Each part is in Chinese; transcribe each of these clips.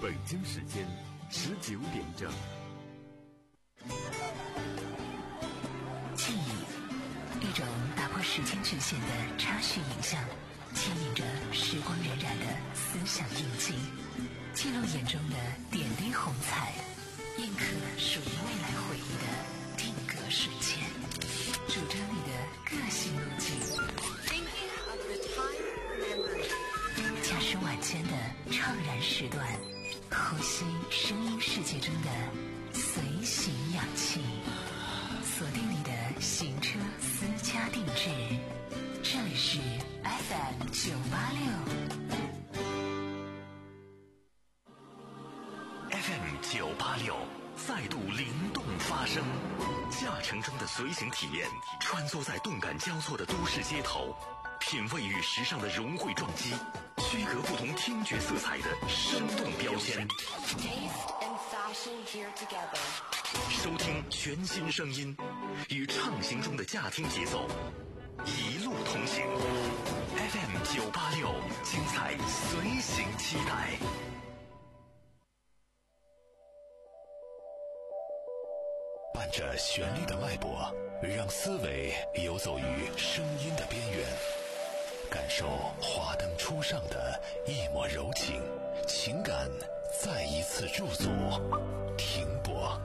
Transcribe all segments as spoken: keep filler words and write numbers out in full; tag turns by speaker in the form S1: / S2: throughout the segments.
S1: 北京时间十九点整。
S2: 记忆，一种打破时间局限的插叙影像，牵引着时光荏苒的思想印记，记录眼中的点滴红彩，印刻属于未来回忆的定格瞬间，主张你的个性路径。驾驶晚间的怅然时段，呼吸声音世界中的随行氧气，锁定你的行车私家定制。这里是 F M 九八六
S3: F M 九八六再度灵动发声，驾乘中的随行体验，穿梭在动感交错的都市街头，品味与时尚的融汇撞击，区隔不同听觉色彩的生动标签。收听全新声音，与畅行中的驾听节奏，一路同行。F M 九八六，精彩随行期待。伴着旋律的脉搏，让思维游走于声音的边缘，感受华灯初上的一抹柔情，情感再一次驻足停泊。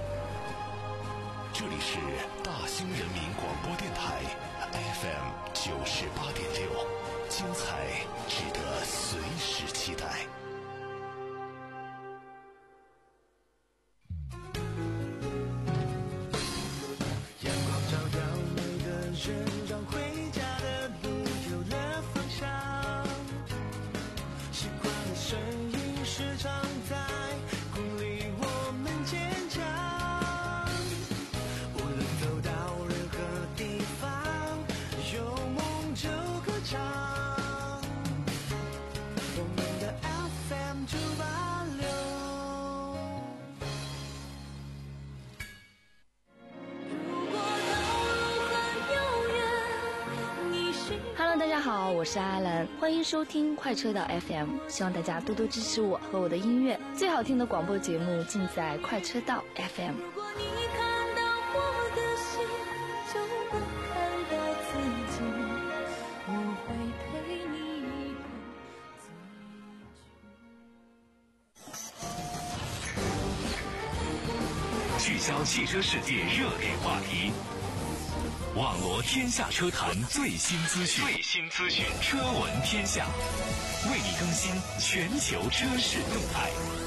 S3: 这里是大兴人民广播电台 F M 九十八点六，精彩值得随时期待。
S4: 好，我是阿兰，欢迎收听快车道 F M， 希望大家多多支持我和我的音乐，最好听的广播节目尽在快车道 F M。
S5: 如果你看到我的心，就能看到自己，我会陪你一同
S3: 聚焦汽车世界热点话题，网罗天下车坛最新资讯，最新资讯，车闻天下，为你更新全球车市动态。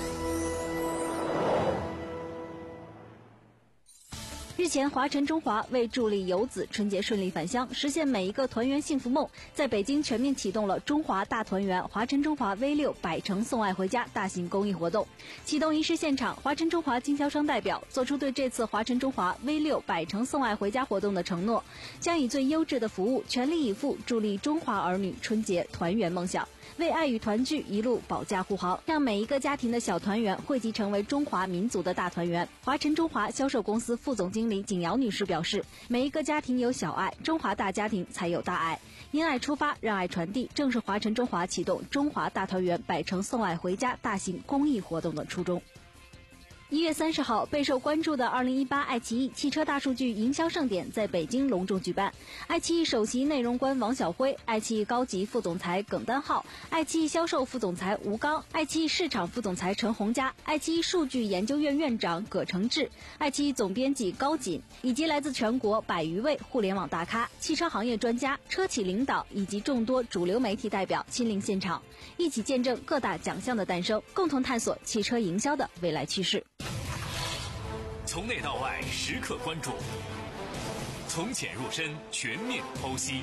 S4: 日前，华晨中华为助力游子春节顺利返乡，实现每一个团圆幸福梦，在北京全面启动了中华大团圆华晨中华 V 六 百城送爱回家大型公益活动。启动仪式现场，华晨中华经销商代表作出对这次华晨中华 V 六 百城送爱回家活动的承诺，将以最优质的服务全力以赴助力中华儿女春节团圆梦想，为爱与团聚一路保驾护航，让每一个家庭的小团圆汇集成为中华民族的大团圆。华晨中华销售公司副总经理景瑶女士表示，每一个家庭有小爱，中华大家庭才有大爱，因爱出发，让爱传递，正是华晨中华启动中华大团圆百城送爱回家大型公益活动的初衷。一月三十号，备受关注的二零一八爱奇艺汽车大数据营销盛典在北京隆重举办。爱奇艺首席内容官王晓辉、爱奇艺高级副总裁耿丹浩、爱奇艺销售副总裁吴刚、爱奇艺市场副总裁陈洪佳、爱奇艺数据研究院院长葛承志、爱奇艺总编辑高锦，以及来自全国百余位互联网大咖、汽车行业专家、车企领导以及众多主流媒体代表亲临现场，一起见证各大奖项的诞生，共同探索汽车营销的未来趋势。
S3: 从内到外时刻关注，从浅入深全面剖析。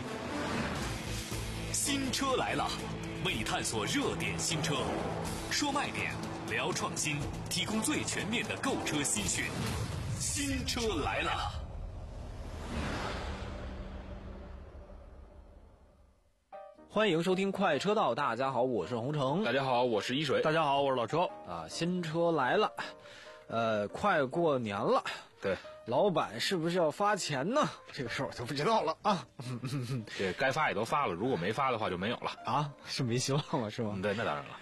S3: 新车来了，为你探索热点新车，说卖点，聊创新，提供最全面的购车新讯。新车来了。
S6: 欢迎收听快车道，大家好，我是洪城。
S7: 大家好，我是一水。
S6: 大家好，我是老车。啊，新车来了。呃，快过年了，
S7: 对，
S6: 老板是不是要发钱呢？这个事儿我就不知道了啊。
S7: 这该发也都发了，如果没发的话就没有了
S6: 啊，是没希望了是吗？
S7: 对，那当然了。嗯，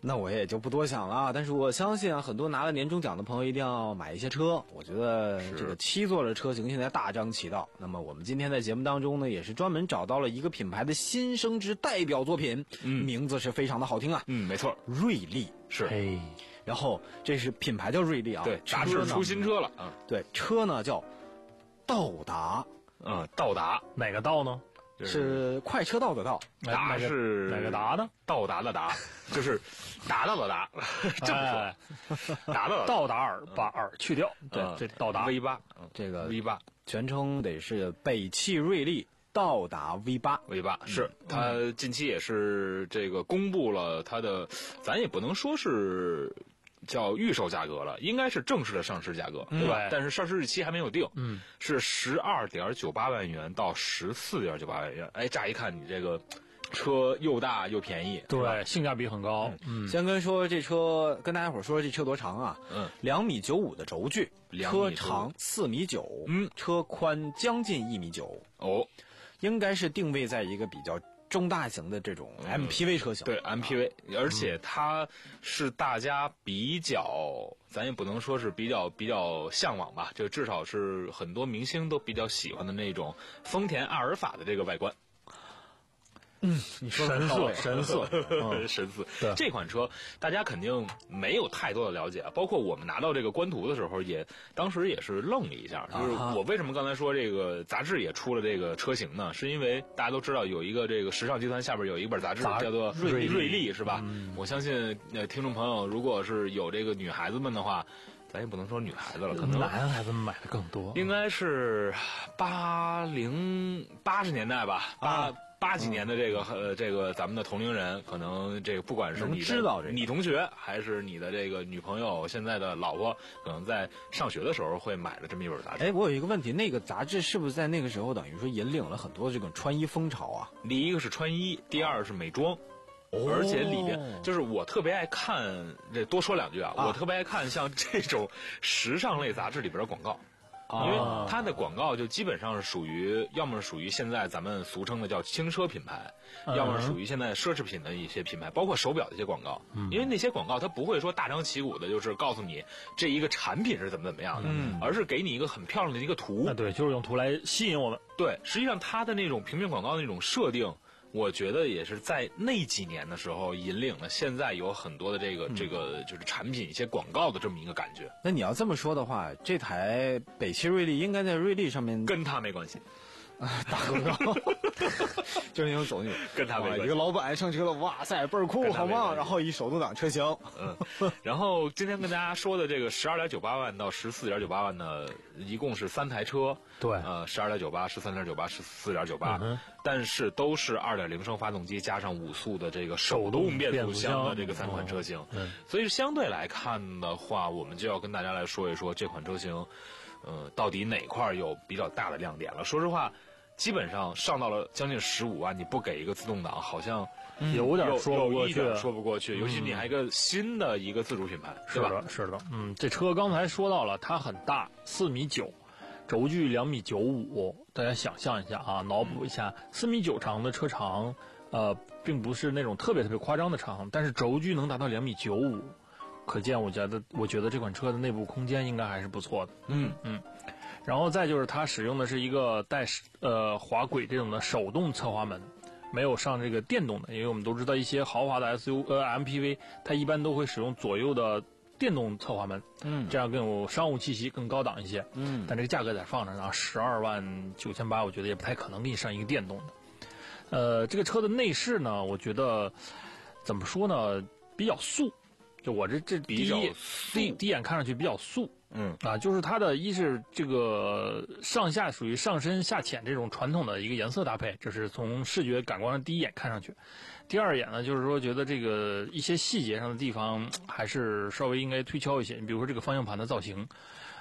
S6: 那我也就不多想了，但是我相信啊，很多拿了年终奖的朋友一定要买一些车。我觉得这个七座的车型现在大张其道。那么我们今天在节目当中呢，也是专门找到了一个品牌的新生之代表作品，嗯，名字是非常的好听啊，
S7: 嗯，没错，
S6: 锐利
S7: 是。
S6: 嘿，然后这是品牌叫锐利啊，
S7: 对，杂志出新车了，嗯，
S6: 对，车呢叫道达，
S7: 嗯，道达
S8: 哪个道呢？
S6: 是快车道的道，
S7: 达是
S8: 哪个达呢？
S7: 到达的达，就是达到的达，这么说，达到
S8: 道达尔把尔去掉，对，这道达
S7: V 八，
S6: 这个
S7: V 八
S6: 全称得是北汽锐利道达 V 八
S7: V 八，是它近期也是这个公布了它的，咱也不能说是叫预售价格了，应该是正式的上市价格，
S8: 嗯、
S7: 对吧？但是上市日期还没有定，
S8: 嗯，
S7: 是十二点九八万元到十四点九八万元。哎，乍一看你这个车又大又便宜，
S8: 对，性价比很高。
S6: 嗯，嗯先跟说这车，跟大家伙说这车多长啊？
S7: 嗯，
S6: 两米九五的轴距，车长四米九，嗯，车宽将近一米九。
S7: 哦，
S6: 应该是定位在一个比较中大型的这种 M P V 车型，
S7: 嗯、对 M P V，、啊、而且它是大家比较，咱也不能说是比较比较向往吧，就至少是很多明星都比较喜欢的那种丰田阿尔法的这个外观。
S6: 嗯，你说
S8: 神色神色、
S7: 嗯、神色。这款车大家肯定没有太多的了解，包括我们拿到这个官图的时候也，当时也是愣了一下。就是我为什么刚才说这个杂志也出了这个车型呢？是因为大家都知道有一个这个时尚集团下边有一本杂志叫做锐锐利，是吧？嗯、我相信呃听众朋友如果是有这个女孩子们的话。咱也不能说女孩子了，可能
S8: 男孩子们买的更多。
S7: 应该是八零八十年代吧，八、啊、八几年的这个、嗯、呃这个咱们的同龄人，可能这个不管是你
S6: 知道这个
S7: 你同学还是你的这个女朋友，现在的老婆，可能在上学的时候会买的这么一本杂志。
S6: 哎，我有一个问题，那个杂志是不是在那个时候等于说引领了很多这种穿衣风潮啊？
S7: 第一个是穿衣，第二是美妆。而且里边就是我特别爱看，这多说两句啊，啊我特别爱看像这种时尚类杂志里边的广告，啊、因为它的广告就基本上是属于，要么是属于现在咱们俗称的叫轻奢品牌，嗯、要么是属于现在奢侈品的一些品牌，包括手表的一些广告。嗯、因为那些广告它不会说大张旗鼓的，就是告诉你这一个产品是怎么怎么样的，嗯、而是给你一个很漂亮的一个图。
S8: 啊，对，就是用图来吸引我们。
S7: 对，实际上它的那种平面广告的那种设定。我觉得也是在那几年的时候引领了现在有很多的这个、嗯、这个就是产品一些广告的这么一个感觉。
S6: 那你要这么说的话，这台北汽锐利应该在锐利上面
S7: 跟他没关系。
S6: 啊，打广告，就是那种走那种
S7: 跟他没关系。
S6: 一个老板上车了，哇塞，倍儿酷，好吗？然后一手动挡车型，
S7: 嗯，然后今天跟大家说的这个十二点九八万到十四点九八万呢，一共是三台车，
S8: 对，
S7: 呃，十二点九八、十三点九八、十四点九八，但是都是二点零升发动机加上五速的这个手动变速箱的这个三款车型，
S8: 嗯，
S7: 所以相对来看的话，我们就要跟大家来说一说这款车型。呃，到底哪块有比较大的亮点了？说实话，基本上上到了将近十五万，你不给一个自动挡，好像
S8: 有点说不过去，
S7: 说不过去。尤其你还一个新的一个自主品牌，
S8: 是吧？是的，嗯，这车刚才说到了，它很大，四米九，轴距两米九五。大家想象一下啊，脑补一下，四米九长的车长，呃，并不是那种特别特别夸张的长，但是轴距能达到两米九五。可见，我觉得，我觉得这款车的内部空间应该还是不错的。
S7: 嗯
S8: 嗯，然后再就是它使用的是一个带呃滑轨这种的手动侧滑门，没有上这个电动的，因为我们都知道一些豪华的 S U 呃 M P V， 它一般都会使用左右的电动侧滑门，
S6: 嗯，
S8: 这样更有商务气息，更高档一些。
S6: 嗯，
S8: 但这个价格在放着呢，十二万九千八，我觉得也不太可能给你上一个电动的。呃，这个车的内饰呢，我觉得怎么说呢，比较素。就我这这第一第第一眼看上去比较素，
S7: 嗯
S8: 啊，就是它的一是这个上下属于上深下浅这种传统的一个颜色搭配，这是从视觉感官上第一眼看上去。第二眼呢，就是说觉得这个一些细节上的地方还是稍微应该推敲一些，你比如说这个方向盘的造型，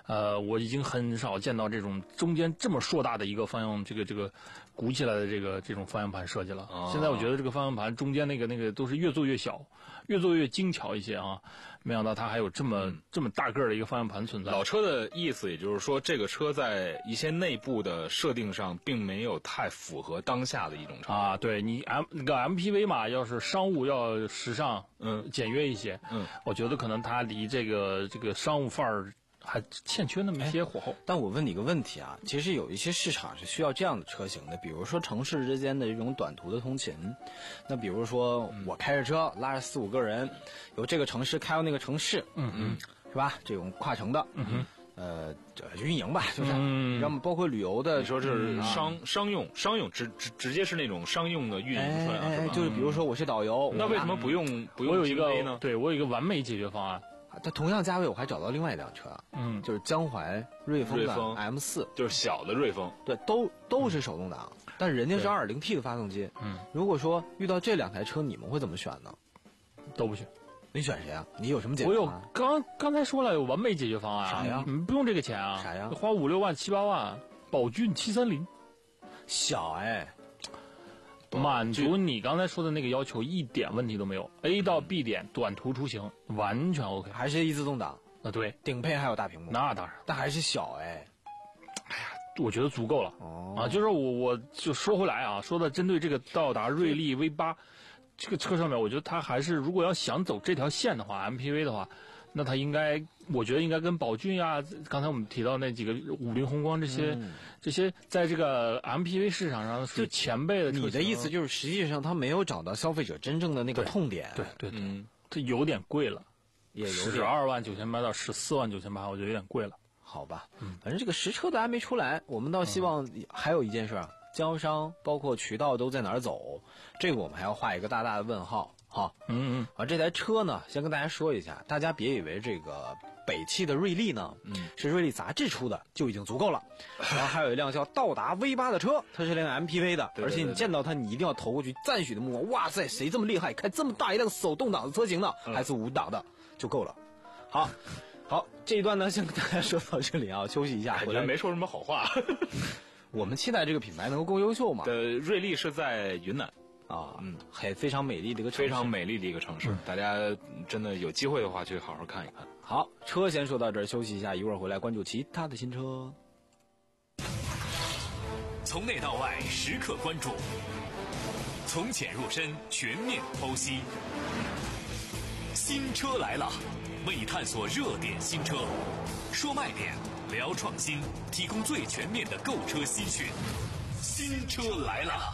S8: 呃，我已经很少见到这种中间这么硕大的一个方向，这个这个鼓起来的这个这种方向盘设计了。
S7: 哦、
S8: 现在我觉得这个方向盘中间那个那个都是越做越小，越做越精巧一些啊。没想到它还有这么、嗯、这么大个儿的一个方向盘存在。
S7: 老车的意思也就是说，这个车在一些内部的设定上，并没有太符合当下的一种场景
S8: 啊。对你 M 那个 M P V 嘛，要是商务要时尚，嗯，简约一些，嗯，我觉得可能它离这个这个商务范儿还欠缺那么一些火候。
S6: 但我问你个问题啊，其实有一些市场是需要这样的车型的，比如说城市之间的这种短途的通勤。那比如说我开着车拉着四五个人，由这个城市开到那个城市，
S8: 嗯嗯，
S6: 是吧？这种跨城的，
S8: 嗯哼。
S6: 呃，运营吧，就是，
S8: 嗯，
S6: 要么包括旅游的，
S7: 你说这是商、嗯、商用，商用直直直接是那种商用的运营车辆，
S6: 哎
S7: 是吧？
S6: 就是比如说我是导游，
S7: 那为什么不用不用
S8: 我有一个
S7: 呢？
S8: 对我有一个完美解决方案。
S6: 它同样价位，我还找到另外一辆车，
S8: 嗯，
S6: 就是江淮瑞风的 M 四，
S7: 就是小的瑞风，
S6: 对，都都是手动挡，嗯、但是人家是 二点零 T 的发动机，
S8: 嗯，
S6: 如果说遇到这两台车，你们会怎么选呢？
S8: 都不选。
S6: 你选谁啊？你有什么解决
S8: 我有
S6: 方案？
S8: 刚刚才说了有完美解决方案，
S6: 啥呀？
S8: 你们不用这个钱啊？
S6: 啥呀？
S8: 花五六万七八万，宝骏七三零，
S6: 小哎，
S8: 满足你刚才说的那个要求，一点问题都没有。A 到 B 点短途出行完全 OK，
S6: 还是一自动挡
S8: 啊？对，
S6: 顶配还有大屏幕，
S8: 那当然，
S6: 但还是小哎。
S8: 哎呀，我觉得足够了。
S6: 哦
S8: 啊，就是我我就说回来啊，说的针对这个道达锐利 V 八。这个车上面，我觉得它还是如果要想走这条线的话 ，M P V 的话，那它应该，我觉得应该跟宝骏呀，刚才我们提到那几个五菱宏光这些，嗯、这些在这个 M P V 市场上是前辈的车型。
S6: 你的意思就是，实际上它没有找到消费者真正的那个痛点。
S8: 对对对，
S7: 嗯，
S8: 这有点贵了，
S6: 也有
S8: 十二万九千八到十四万九千八，我觉得有点贵了。
S6: 好吧，嗯，反正这个实车的还没出来，我们倒希望还有一件事啊。经销商包括渠道都在哪儿走，这个我们还要画一个大大的问号哈。
S8: 嗯嗯。
S6: 啊，这台车呢，先跟大家说一下，大家别以为这个北汽的锐利呢，
S7: 嗯，
S6: 是锐利杂志出的就已经足够了。然后还有一辆叫道达 V 八的车，它是辆 M P V 的，
S7: 对对对对，
S6: 而且你见到它，你一定要投过去赞许的目光。哇塞，谁这么厉害，开这么大一辆手动挡的车型呢？
S7: 嗯、
S6: 还是五档的就够了。好。好，这一段呢，先跟大家说到这里啊，休息一下。
S7: 感觉没说什么好话。
S6: 我们期待这个品牌能够更优秀嘛？
S7: 的瑞丽是在云南
S6: 啊，嗯，还非常美丽的一个城市，
S7: 非常美丽的一个城市，嗯、大家真的有机会的话去好好看一看。
S6: 好，车先说到这儿，休息一下，一会儿回来关注其他的新车。
S3: 从内到外时刻关注，从浅入深全面剖析。新车来了，为你探索热点新车，说卖点，聊创新，提供最全面的购车资讯。新车来了。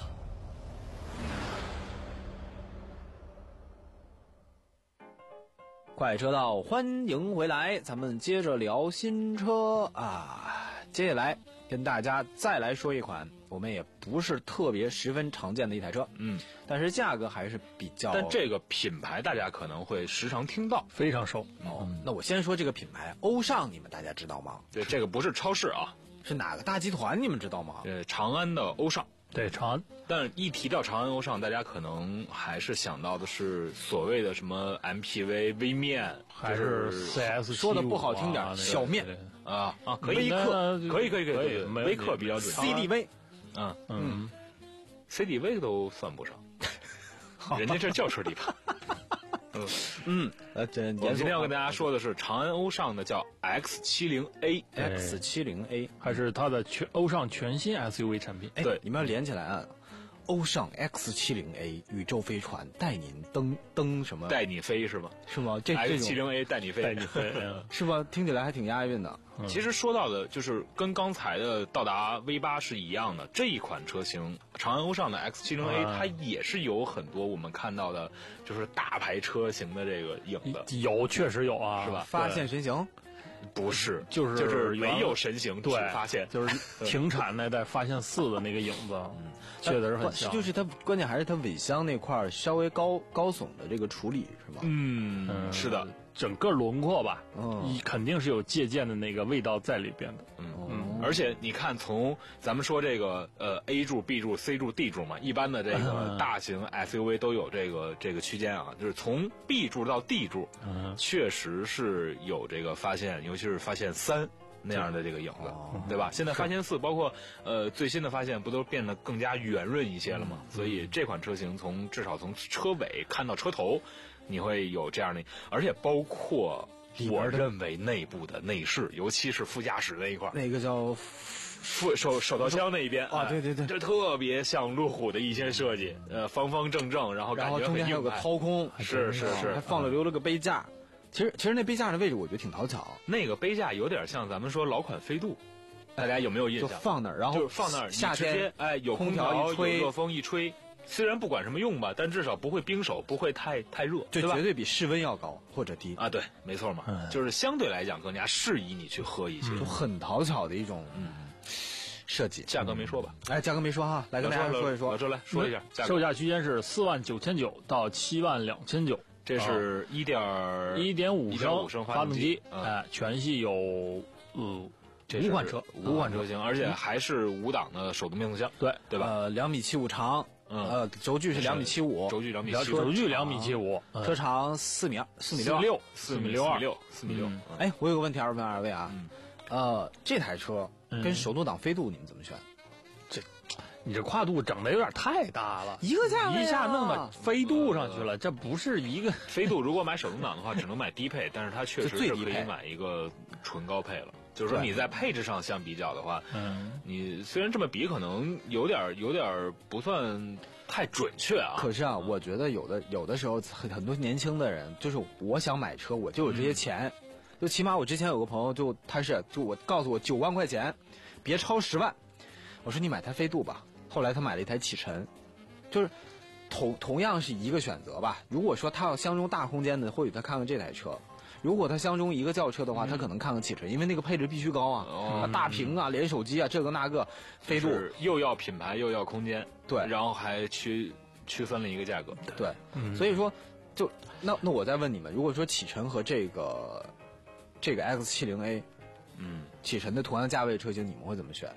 S6: 快车道，欢迎回来，咱们接着聊新车啊。接下来跟大家再来说一款我们也不是特别十分常见的一台车，
S7: 嗯，
S6: 但是价格还是比较。
S7: 但这个品牌大家可能会时常听到，
S8: 非常熟。
S6: 哦，嗯、那我先说这个品牌欧尚，你们大家知道吗？
S7: 对，这个不是超市啊，
S6: 是哪个大集团？你们知道吗？
S7: 呃，长安的欧尚。
S8: 对，长安。
S7: 但一提到长安欧尚，大家可能还是想到的是所谓的什么 M P V 微面，
S8: 还是 C S
S6: 说的不好听点，小面
S7: 啊啊，可以，
S6: 微客，
S7: 可以，可以，可以，微客比较准。
S6: C D V，
S7: 嗯
S8: 嗯
S7: ，C D V 都算不上，人家这轿车地盘。嗯
S6: 嗯，呃，这
S7: 我们今天要跟大家说的是长安欧尚的叫 X 七十 A
S6: X 七十 A，
S8: 还是它的全欧尚全新 S U V 产品。
S6: 对，你们要连起来啊。欧尚 X 七十 A 宇宙飞船带您登登什么？
S7: 带你飞是吧？
S6: 是吗？这
S7: X 七十 A 带你飞，
S8: 带你飞
S6: 是吧？听起来还挺押韵的。
S7: 嗯、其实说到的就是跟刚才的道达 V 八是一样的，这一款车型长安欧尚的 X 七十 A，、啊、它也是有很多我们看到的，就是大牌车型的这个影子。
S8: 有，确实有啊，
S7: 是吧？
S6: 发现神行。
S7: 不是，
S8: 就是
S7: 就是没有神行，
S8: 对，
S7: 发现
S8: 就是停产那代发现四的那个影子，嗯，确实很像。
S6: 就是它关键还是它尾箱那块稍微高高耸的这个处理是吗？
S7: 嗯，嗯是的，
S8: 整个轮廓吧，
S6: 嗯，
S8: 肯定是有借鉴的那个味道在里边的。
S7: 嗯嗯，而且你看，从咱们说这个呃 A 柱、B 柱、C 柱、D 柱嘛，一般的这个大型 S U V 都有这个这个区间啊，就是从 B 柱到 D 柱，
S8: 嗯，
S7: 确实是有这个发现，尤其是发现三那样的这个影子，
S6: 哦
S7: 对吧？现在发现四包括呃最新的发现不都变得更加圆润一些了吗？所以这款车型从至少从车尾看到车头，你会有这样的，而且包括我认为内部的内饰，尤其是副驾驶那一块，
S6: 那个叫
S7: 副手手套箱那一边
S6: 啊，对对对，
S7: 这特别像路虎的一些设计，呃，方方正正，然后感觉
S6: 然后中间还有个掏空，
S7: 是是是，
S6: 还放了留了个杯架。其实其实那杯架的位置我觉得挺讨巧，
S7: 那个杯架有点像咱们说老款飞度，大家有没有印象？
S6: 就放那儿，然后
S7: 就放那儿，
S6: 夏天
S7: 哎有
S6: 空
S7: 调
S6: 一吹，
S7: 有热风一吹，虽然不管什么用吧，但至少不会冰手，不会太太热，
S6: 就绝对比室温要高或者低
S7: 啊，对，没错嘛，
S6: 嗯、
S7: 就是相对来讲更加适宜你去喝一些，
S6: 就很讨巧的一种嗯设计。
S7: 价格没说吧？
S6: 哎，价格没说哈，来跟大家说一说，
S7: 老周来说一下，
S8: 售价区间是四万九千九到七万两千九。
S7: 这是一点
S8: 一点五
S7: 升
S8: 升
S7: 发动机，
S8: 哎，全系有呃
S7: 五
S8: 款车，
S7: 五款车型，而且还是五档的手动变速箱，
S8: 对
S7: 对吧？
S6: 呃，两米七五长，呃，轴距是两米七五，
S7: 轴距两米七，
S8: 轴距两米七五，
S6: 车长四米二，四米
S8: 六，
S7: 四
S8: 米六二，
S7: 四米六。
S6: 哎，我有个问题要问二位啊，呃，这台车跟手动挡飞度你们怎么选？
S8: 这。你这跨度整的有点太大了，
S6: 一个价
S8: 一下弄到飞度上去了，这不是一个
S7: 飞度。如果买手动挡的话，只能买低配，但是它确实是可以买一个纯高配了。就是说你在配置上相比较的话，嗯，你虽然这么比可能有点有点不算太准确啊，
S6: 可是啊，我觉得有的有的时候很很多年轻的人，就是我想买车，我就有这些钱，嗯、就起码我之前有个朋友就他是就我告诉我九万块钱，别超十万，我说你买台飞度吧。后来他买了一台启辰，就是同同样是一个选择吧。如果说他要相中大空间的，或许他看看这台车；如果他相中一个轿车的话，嗯、他可能看看启辰，因为那个配置必须高啊，哦、大屏啊、连手机啊，这个那个，飞度
S7: 又要品牌又要空间，
S6: 对，
S7: 然后还区区分了一个价格，
S6: 对，嗯、所以说就那那我再问你们，如果说启辰和这个这个 X 七十 A， 嗯，启辰的同样价位车型，你们会怎么选？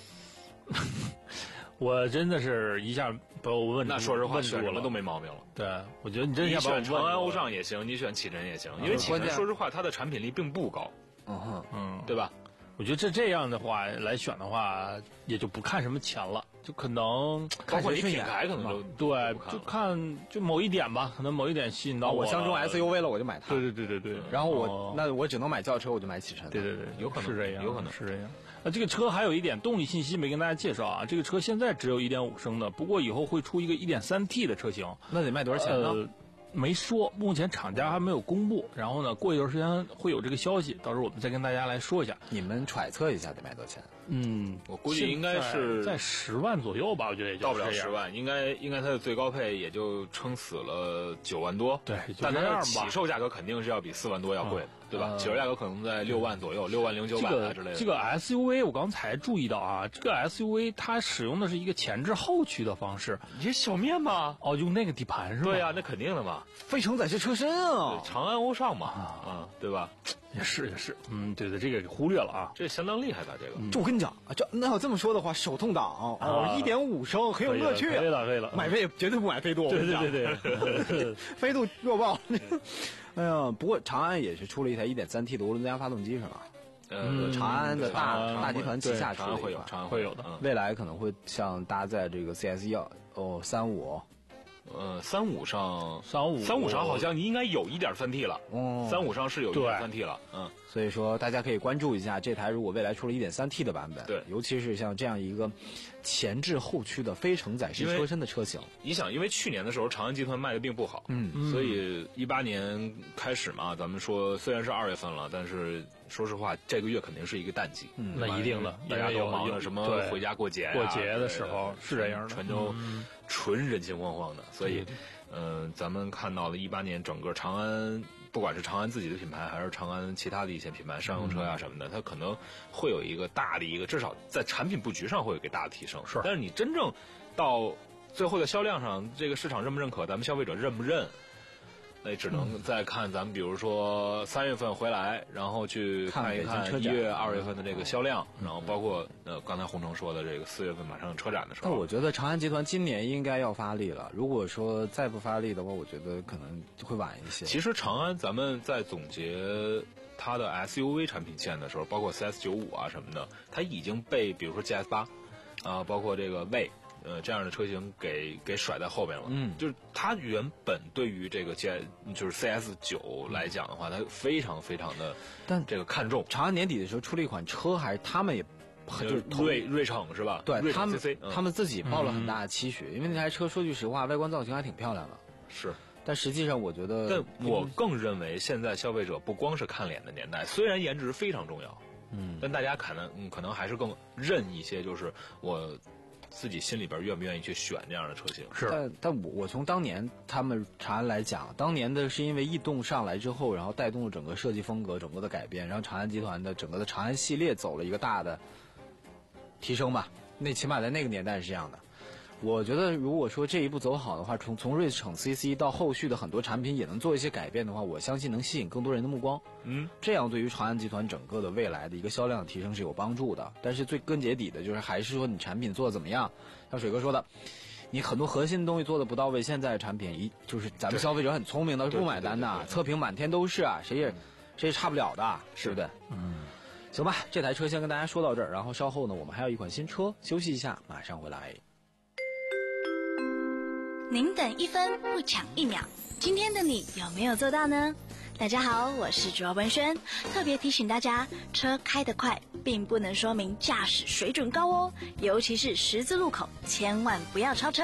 S8: 我真的是一下把我问，
S7: 那说实话，选什么都没毛病了。
S8: 对，我觉得你真
S7: 你
S8: 想把我
S7: 选长安欧尚也行，你选启辰也行，因为启辰说实话，它的产品力并不高。
S6: 嗯哼，
S8: 嗯，
S7: 对吧？
S8: 我觉得这这样的话来选的话，也就不看什么钱了，就可能
S7: 包括你品牌可能都
S8: 对，就看就某一点吧，可能某一点吸引到
S6: 我相中 S U V 了，我就买它。
S8: 对对对对对。
S6: 然后我那我只能买轿车，我就买启辰。
S8: 对对对，
S7: 有可能
S8: 是这样，
S7: 有可能
S8: 是这样。那这个车还有一点动力信息没跟大家介绍啊，这个车现在只有一点五升的，不过以后会出一个一点三 T 的车型，
S6: 那得卖多少钱呢？
S8: 呃没说，目前厂家还没有公布。然后呢，过一段时间会有这个消息，到时候我们再跟大家来说一下。
S6: 你们揣测一下得卖多少钱？
S8: 嗯，
S7: 我估计应该是
S8: 在十万左右吧，我觉得也就
S7: 到不了十万，应该应该它的最高配也就撑死了九万多。
S8: 对，
S7: 但它的起售价格肯定是要比四万多要贵的，对吧？起售价格可能在六万左右，六万零九百啊之类的。
S8: 这个 S U V 我刚才注意到啊，这个 S U V 它使用的是一个前置后驱的方式。
S7: 你这小面吗？
S8: 哦，用那个底盘是吧？
S7: 对呀，那肯定的嘛，
S6: 非承载式车身啊，
S7: 长安欧尚嘛，啊，对吧？
S8: 也是也是，嗯，对对，这个忽略了啊，
S7: 这相当厉害的这个。
S6: 就我跟你讲啊，这那要这么说的话，手动挡哦，一点五升很有乐趣。
S8: 可以了可以了，
S6: 买飞绝对不买飞度。
S8: 对对对对，
S6: 飞度弱爆。哎呀，不过长安也是出了一台一点三 T 的涡轮增压发动机是吧？
S7: 呃，
S6: 长安的大大集团旗下出
S7: 的会有，长安
S8: 会有的。
S6: 未来可能会像搭载这个 C S 一哦三五。
S7: 呃，三五上
S8: 三五
S7: 三五上好像你应该有一点三 T 了，
S6: 哦，
S7: 三五上是有一点三 T 了，嗯，
S6: 所以说大家可以关注一下这台，如果未来出了一点三 T 的版本，
S7: 对，
S6: 尤其是像这样一个前置后驱的非承载式车身的车型，
S7: 你想，因为去年的时候长安集团卖的并不好，
S6: 嗯，
S7: 所以一八年开始嘛，咱们说虽然是二月份了，但是说实话，这个月肯定是一个淡季，
S8: 嗯，那一定的，
S7: 大家都忙着什么回家过节、
S8: 过节的时候是这样的，
S7: 全都纯人心惶惶的，所以。嗯、呃，咱们看到了一八年整个长安，不管是长安自己的品牌，还是长安其他的一些品牌，商用车呀、啊、什么的，它可能会有一个大的一个，至少在产品布局上会有一个大的提升。
S8: 是，
S7: 但是你真正到最后的销量上，这个市场认不认可，咱们消费者认不认？ 那只能再看咱们比如说三月份回来，然后去看一看一月、二月份的这个销量，然后包括呃刚才洪城说的这个四月份马上车展的时候。
S6: 但我觉得长安集团今年应该要发力了，如果说再不发力的话，我觉得可能会晚一些。
S7: 其实长安咱们在总结它的 S U V 产品线的时候，包括 C S 九五 啊什么的，它已经被比如说 G S 八啊，包括这个魏。呃，这样的车型给给甩在后边了。
S6: 嗯，
S7: 就是它原本对于这个 G 就是 C S 九来讲的话，它非常非常的，
S6: 但
S7: 这个看重。
S6: 长安年底的时候出了一款车，还是他们也，就是
S7: 瑞瑞骋是吧？
S6: 对，他们
S7: C C、嗯、
S6: 他们自己抱了很大的期许，嗯、因为那台车说句实话，外观造型还挺漂亮的。
S7: 是，
S6: 但实际上我觉得，
S7: 但我更认为现在消费者不光是看脸的年代，虽然颜值非常重要，嗯，但大家可能嗯可能还是更认一些，就是我。自己心里边愿不愿意去选这样的车型？
S8: 是，
S6: 但但我我从当年他们长安来讲，当年的是因为逸动上来之后，然后带动了整个设计风格整个的改变，然后长安集团的整个的长安系列走了一个大的提升吧。那起码在那个年代是这样的。我觉得如果说这一步走好的话，从从锐骋 C C 到后续的很多产品也能做一些改变的话，我相信能吸引更多人的目光。
S7: 嗯，
S6: 这样对于长安集团整个的未来的一个销量提升是有帮助的。但是最根结底的就是还是说你产品做的怎么样。像水哥说的，你很多核心的东西做的不到位，现在的产品一就是咱们消费者很聪明的是不买单的，测评满天都是啊，谁也谁也差不了的，是不对？嗯，行吧，这台车先跟大家说到这儿，然后稍后呢我们还有一款新车，休息一下，马上回来。
S9: 您等一分不抢一秒，今天的你有没有做到呢？大家好，我是卓文萱，特别提醒大家，车开得快并不能说明驾驶水准高哦，尤其是十字路口，千万不要超车。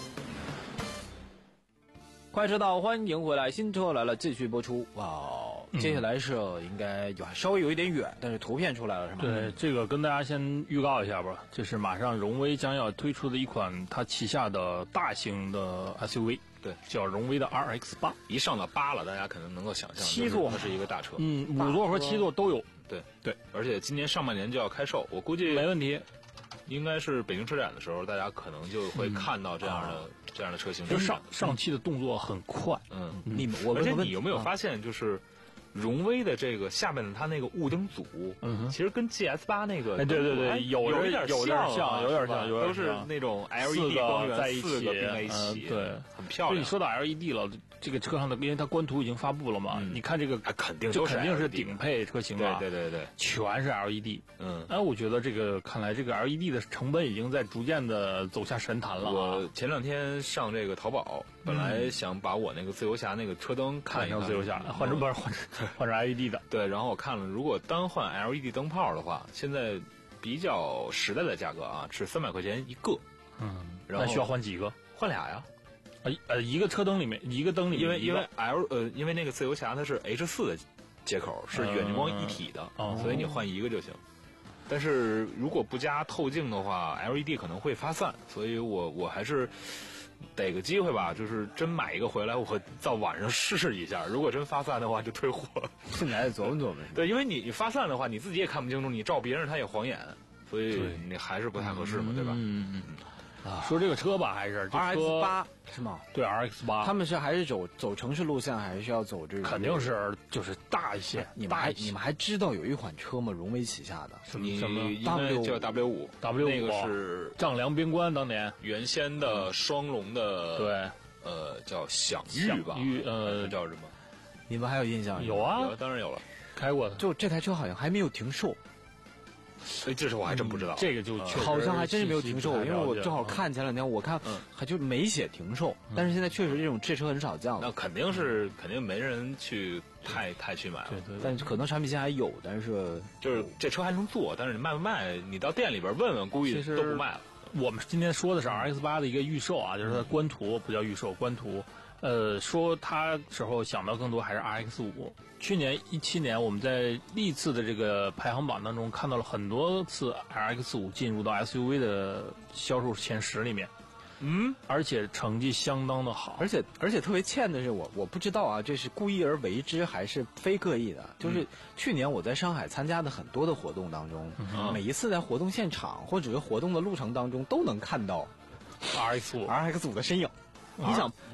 S6: 快车道，欢迎回来，新车来了，继续播出。哇哦，接下来是应该有稍微有一点远，但是图片出来了是吗？
S8: 对，这个跟大家先预告一下吧，这是马上荣威将要推出的一款它旗下的大型的 S U V。
S7: 对，
S8: 叫荣威的 R X 八，
S7: 一上到八了，大家可能能够想象，
S8: 七座
S7: 它是一个大车，
S8: 嗯，五座和七座都有。
S7: 对
S8: 对，
S7: 而且今年上半年就要开售，我估计
S8: 没问题。
S7: 应该是北京车展的时候，大家可能就会看到这样的、嗯、这样的车型。
S8: 就上上汽的动作很快，
S7: 嗯，
S6: 你们我
S7: 而且你有没有发现，就是荣威的这个下面的它那个雾灯组，
S8: 嗯，
S7: 其实跟 G S 八那个，
S8: 哎，对对对，有
S7: 有一点
S8: 有点像，有点像，有点
S7: 都是那种 L E D 光源
S8: 在一起，
S7: 四个并在一起，
S8: 对，
S7: 很漂亮。
S8: 你说到 L E D 了。这个车上的，因为它官图已经发布了嘛，
S7: 嗯、
S8: 你看这个，
S7: 啊、肯定
S8: 这肯定是顶配车型了，
S7: 对对对对，
S8: 全是 L E D。
S7: 嗯，
S8: 哎，我觉得这个看来这个 L E D 的成本已经在逐渐的走下神坛了、啊。
S7: 我前两天上这个淘宝，本来想把我那个自由侠那个车灯看一看，
S8: 自由侠换成不是换成换成 L E D 的。
S7: 对，然后我看了，如果单换 L E D 灯泡的话，现在比较实在的价格啊，是三百块钱一个。
S8: 嗯，
S7: 然后
S8: 那需要换几个？
S7: 换俩呀。
S8: 呃呃，一个车灯里面，一个灯里面，
S7: 因为因为 L 呃，因为那个自由侠它是 H 四的接口，是远近光一体的，
S8: 嗯、
S7: 所以你换一个就行。但是如果不加透镜的话 ，L E D 可能会发散，所以我我还是逮个机会吧，就是真买一个回来，我到晚上试一下。如果真发散的话，就退货。
S6: 你还得琢磨琢磨。
S7: 对，因为你你发散的话，你自己也看不清楚，你照别人他也晃眼，所以你还是不太合适嘛，
S8: 嗯、
S7: 对吧？
S8: 嗯嗯嗯。啊，说这个车吧，还是
S6: R X 八是吗？
S8: 对 ，R X 八，
S6: 他们是还是走走城市路线，还是要走这个？
S8: 肯定是就是大一些。
S6: 你们还你们还知道有一款车吗？荣威旗下的
S8: 什么什么
S7: W 叫 W 五
S8: W 五
S7: 那个是
S8: 丈量边关当年
S7: 原先的双龙的，
S8: 对，
S7: 呃，叫享域吧？
S8: 域呃
S7: 叫什么？
S6: 你们还有印象？
S8: 有啊，
S7: 当然有了，
S8: 开过的。
S6: 就这台车好像还没有停售。
S7: 哎，这是我还真不知道，
S8: 嗯、这个就确实
S6: 好像还真是没有停售，因为我正好看前两天，我看还就没写停售，
S8: 嗯、
S6: 但是现在确实这种这车很少见了。
S7: 那肯定是肯定没人去太太去买了，
S8: 对对。
S6: 但是可能产品线还有，但是
S7: 就是这车还能做，但是你卖不卖，你到店里边问问，估计都不卖了。
S8: 我们今天说的是 R X 八的一个预售啊，就是它官图不叫预售，官图。呃，说它时候想到更多还是 R X 五。去年一七年，我们在历次的这个排行榜当中看到了很多次 R X 五进入到 S U V 的销售前十里面。嗯，而且成绩相当的好，
S6: 而且而且特别欠的是我我不知道啊，这是故意而为之还是非刻意的？就是去年我在上海参加的很多的活动当中，嗯、每一次在活动现场或者是活动的路程当中都能看到
S8: R X 五
S6: R X 五的身影。你想
S7: 不不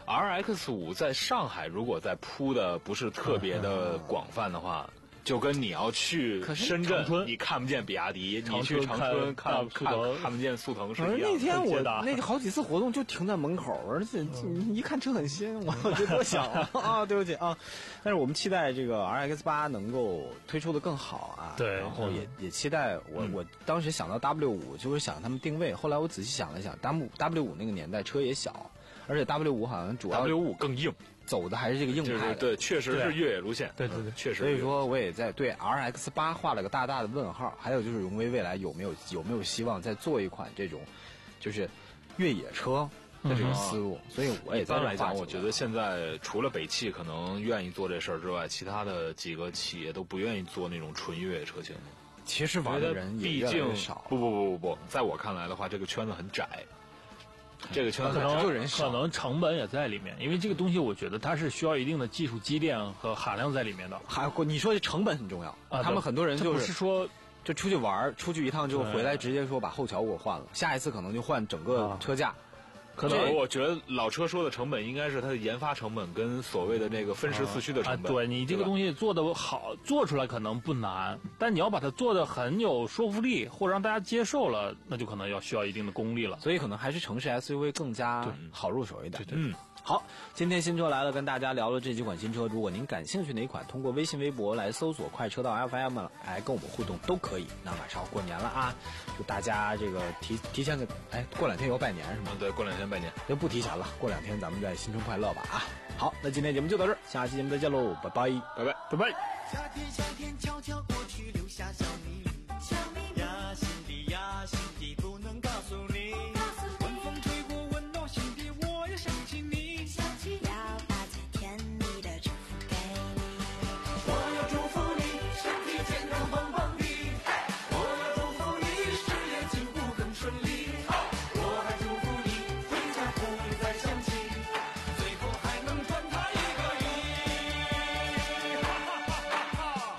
S7: R X 五在上海如果在铺的不是特别的广泛的话，就跟你要去深圳，你看不见比亚迪，你去长春看看看不见速腾是一样的。
S6: 那天我那好几次活动就停在门口，而且你一看车很新，我就多想了啊，对不起啊。但是我们期待这个 R X 八能够推出的更好啊，
S8: 对，
S6: 然后也也期待我我当时想到 W 五就是想他们定位，后来我仔细想了想 ，W W 五那个年代车也小，而且 W 五好像主要
S7: W 五更硬。
S6: 走的还是这个硬派的，
S7: 对，确实是越野路线，
S8: 对对对，
S7: 确实。
S6: 所以说，我也在对 R X 八画了个大大的问号。还有就是，荣威未来有没有有没有希望再做一款这种，就是越野车的这种思路？嗯、所以我也在
S7: 来讲，我觉得现在除了北汽可能愿意做这事儿之外，其他的几个企业都不愿意做那种纯越野车型。
S6: 其实玩的人也越来越少。
S7: 不不不不不，在我看来的话，这个圈子很窄。这个圈子
S8: 可能
S6: 人
S8: 可能成本也在里面，因为这个东西我觉得它是需要一定的技术积淀和含量在里面的。
S6: 还你说的成本很重要
S8: 啊，
S6: 他们很多人就是
S8: 不是说
S6: 就出去玩，出去一趟之后回来直接说把后桥给我换了，下一次可能就换整个车架。
S7: 可能我觉得老车说的成本应该是它的研发成本跟所谓的那个分时四驱的成本。
S8: 啊、对你这个东西做的好，做出来可能不难，但你要把它做的很有说服力，或者让大家接受了，那就可能要需要一定的功力了。
S6: 所以可能还是城市 S U V 更加好入手一点。
S8: 对对对。
S6: 嗯，好，今天新车来了，跟大家聊了这几款新车。如果您感兴趣哪款，通过微信、微博来搜索“快车道 F M” 来跟我们互动都可以。那马上要过年了啊，祝大家这个提提前给哎，过两天要拜年是吗？
S7: 嗯，对，过两天拜年，
S6: 就不提前了。过两天咱们再新春快乐吧啊！好，那今天节目就到这儿，下期节目再见喽，拜拜，
S7: 拜拜，
S8: 拜拜。
S10: 夏天，夏天悄悄过去，留下小秘密，小秘密呀，心底呀，心底不能告诉你。晚风吹过，温暖心底，我又想起你。
S5: 想起要把最甜蜜的祝福给你。
S10: 我要祝福你，身体健康棒棒的。我要祝福你，事业进步更顺利。我还祝福你，回家不再想起，最后还能赚他一个亿。哈哈哈哈哈！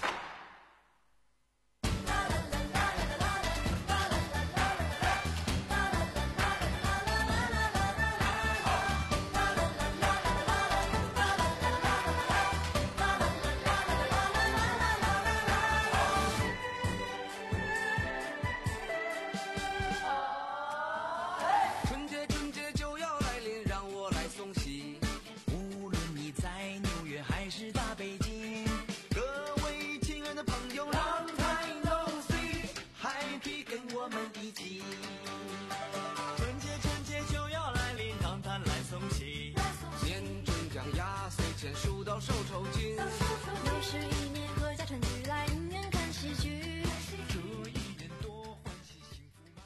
S10: 春节春节就要来临，让我来送喜。无论你在纽约还是大北京，各位亲爱的朋友，Long time no see，Happy 跟我们一起。春节春节就要来临，让他来送喜。年终奖压岁钱数到手抽筋，
S5: 又是一年合家团聚来永远看喜剧。
S10: 这一年多欢喜幸福满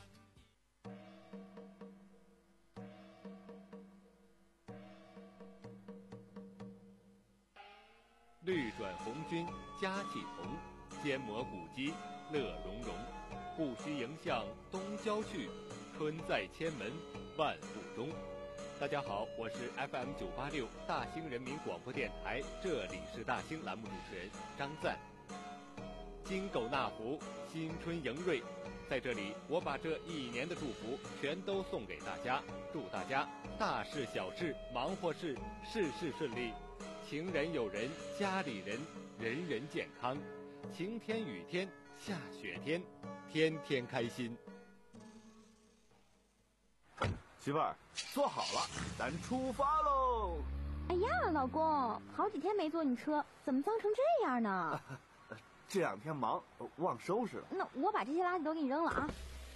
S11: 绿转红军佳气同，坚磨古肌乐融融。不须迎向东郊去，春在千门万户中。大家好，我是 F M 九八六大兴人民广播电台，这里是大兴栏目主持人张赞。金狗纳福，新春迎瑞，在这里我把这一年的祝福全都送给大家，祝大家大事小事忙活事事事顺利，情人有人，家里人人人健康，晴天雨天下雪天，天天开心。
S12: 媳妇儿，坐好了，咱出发喽！
S13: 哎呀，老公，好几天没坐你车，怎么脏成这样呢？
S12: 这两天忙，忘收拾了。
S13: 那我把这些垃圾都给你扔了啊！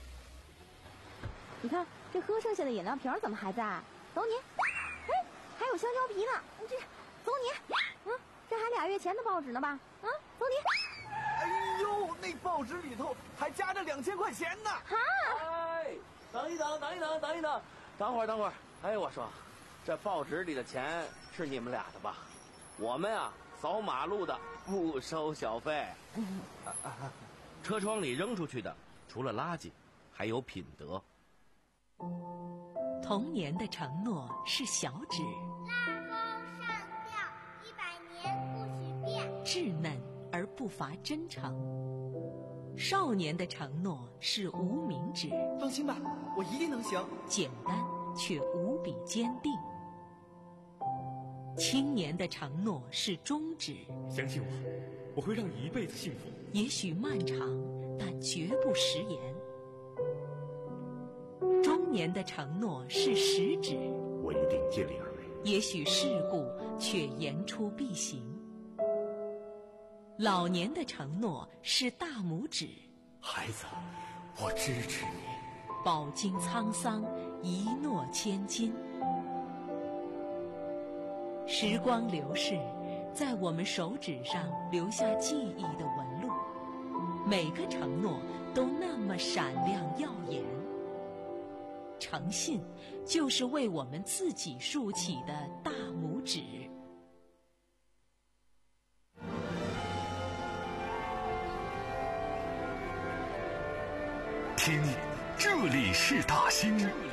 S13: 你看这喝剩下的饮料瓶怎么还在？走你！哎，还有香蕉皮呢，这走你！嗯，这还俩月前的报纸呢吧？啊，走你！
S12: 哎呦，那报纸里头还夹着两千块钱呢！
S13: 哈！
S14: 哎，等一等，等一等，等一等，等会儿，等会儿。哎，我说，这报纸里的钱是你们俩的吧？我们啊，扫马路的不收小费。车窗里扔出去的，除了垃圾，还有品德。
S2: 童年的承诺是小指，
S15: 拉钩上吊，一百年不许变。
S2: 稚嫩而不乏真诚。少年的承诺是无名指，
S10: 放心吧，我一定能行。
S2: 简单却无比坚定。 青年的承诺是终止。
S16: 相信我，我会让你一辈子幸福。
S2: 也许漫长，但绝不食言。中年的承诺是食指，
S16: 我一定尽力而为。
S2: 也许世故，却言出必行。老年的承诺是大拇指，
S16: 孩子，我支持你。
S2: 饱经沧桑，一诺千金。时光流逝，在我们手指上留下记忆的纹路，每个承诺都那么闪亮耀眼。诚信就是为我们自己竖起的大拇指。
S3: 听，这里是大兴。